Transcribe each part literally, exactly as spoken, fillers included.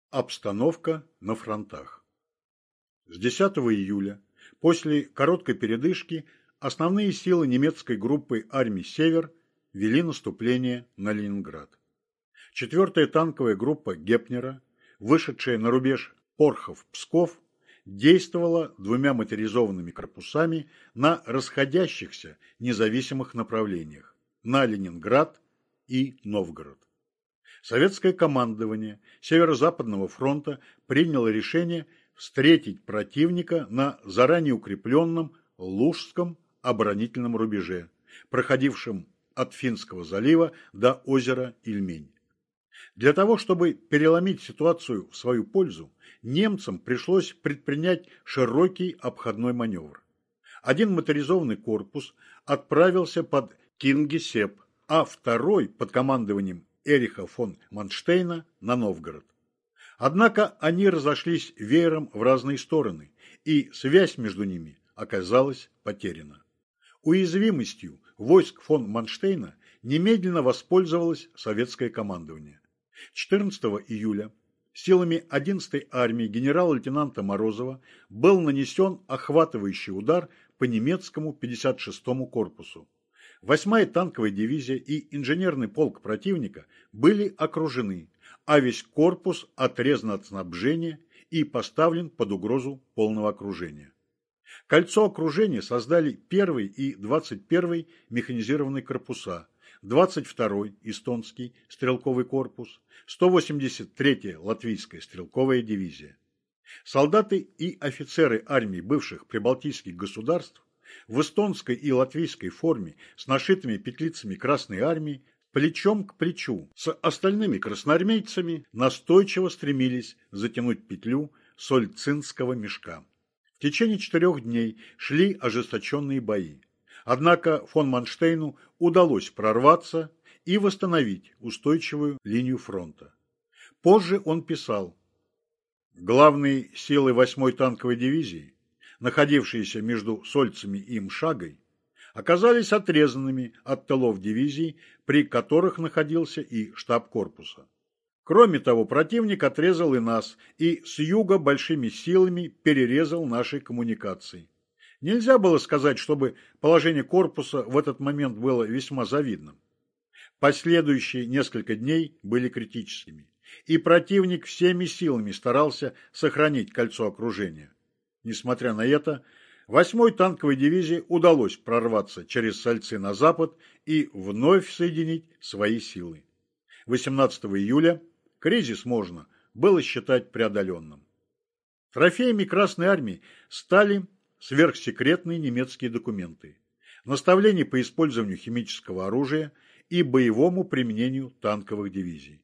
Обстановка на фронтах. С десятого июля, после короткой передышки, основные силы немецкой группы армий «Север» вели наступление на Ленинград. Четвертая танковая группа Гепнера, вышедшая на рубеж Порхов-Псков, действовала двумя моторизованными корпусами на расходящихся независимых направлениях – на Ленинград и Новгород. Советское командование Северо-Западного фронта приняло решение встретить противника на заранее укрепленном Лужском оборонительном рубеже, проходившем от Финского залива до озера Ильмень. Для того, чтобы переломить ситуацию в свою пользу, немцам пришлось предпринять широкий обходной маневр. Один моторизованный корпус отправился под Кингисепп, а второй под командованием Эриха фон Манштейна на Новгород. Однако они разошлись веером в разные стороны, и связь между ними оказалась потеряна. Уязвимостью войск фон Манштейна немедленно воспользовалось советское командование. четырнадцатого июля силами одиннадцатой армии генерал-лейтенанта Морозова был нанесен охватывающий удар по немецкому пятьдесят шестому корпусу. Восьмая танковая дивизия и инженерный полк противника были окружены, а весь корпус отрезан от снабжения и поставлен под угрозу полного окружения. Кольцо окружения создали первый и двадцать первый механизированные корпуса, двадцать второй эстонский стрелковый корпус, сто восемьдесят третья латвийская стрелковая дивизия. Солдаты и офицеры армий бывших прибалтийских государств в эстонской и латвийской форме с нашитыми петлицами Красной армии плечом к плечу с остальными красноармейцами настойчиво стремились затянуть петлю Сольцинского мешка. В течение четырех дней шли ожесточенные бои. Однако фон Манштейну удалось прорваться и восстановить устойчивую линию фронта. Позже он писал: «Главные силы восьмой танковой дивизии, находившиеся между Сольцами и Мшагой, оказались отрезанными от тылов дивизий, при которых находился и штаб корпуса. Кроме того, противник отрезал и нас, и с юга большими силами перерезал наши коммуникации. Нельзя было сказать, чтобы положение корпуса в этот момент было весьма завидным. Последующие несколько дней были критическими, и противник всеми силами старался сохранить кольцо окружения. Несмотря на это, восьмой танковой дивизии удалось прорваться через Сольцы на запад и вновь соединить свои силы. восемнадцатого июля кризис можно было считать преодоленным. Трофеями Красной армии стали сверхсекретные немецкие документы, наставления по использованию химического оружия и боевому применению танковых дивизий.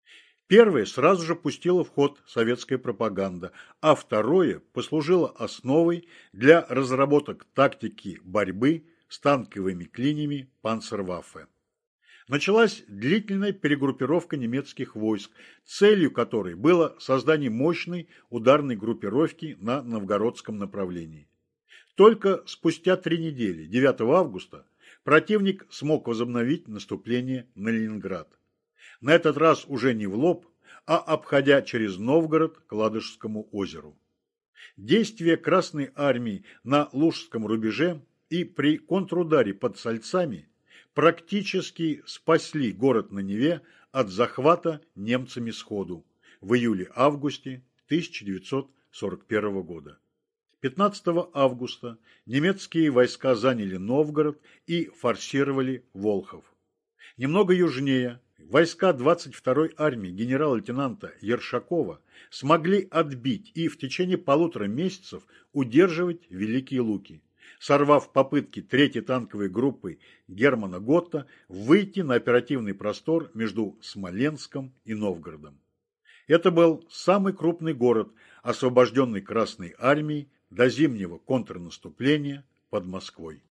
Первое сразу же пустило в ход советская пропаганда, а второе послужило основой для разработок тактики борьбы с танковыми клиньями Панцерваффе. Началась длительная перегруппировка немецких войск, целью которой было создание мощной ударной группировки на новгородском направлении. Только спустя три недели, девятого августа, противник смог возобновить наступление на Ленинград. На этот раз уже не в лоб, а обходя через Новгород к Ладожскому озеру. Действия Красной армии на Лужском рубеже и при контрударе под Сольцами практически спасли город на Неве от захвата немцами сходу в июле-августе тысяча девятьсот сорок первого года. пятнадцатого августа немецкие войска заняли Новгород и форсировали Волхов. Немного южнее войска двадцать второй армии генерал-лейтенанта Ершакова смогли отбить и в течение полутора месяцев удерживать Великие Луки, сорвав попытки третьей танковой группы Германа Готта выйти на оперативный простор между Смоленском и Новгородом. Это был самый крупный город, освобожденный Красной армией до зимнего контрнаступления под Москвой.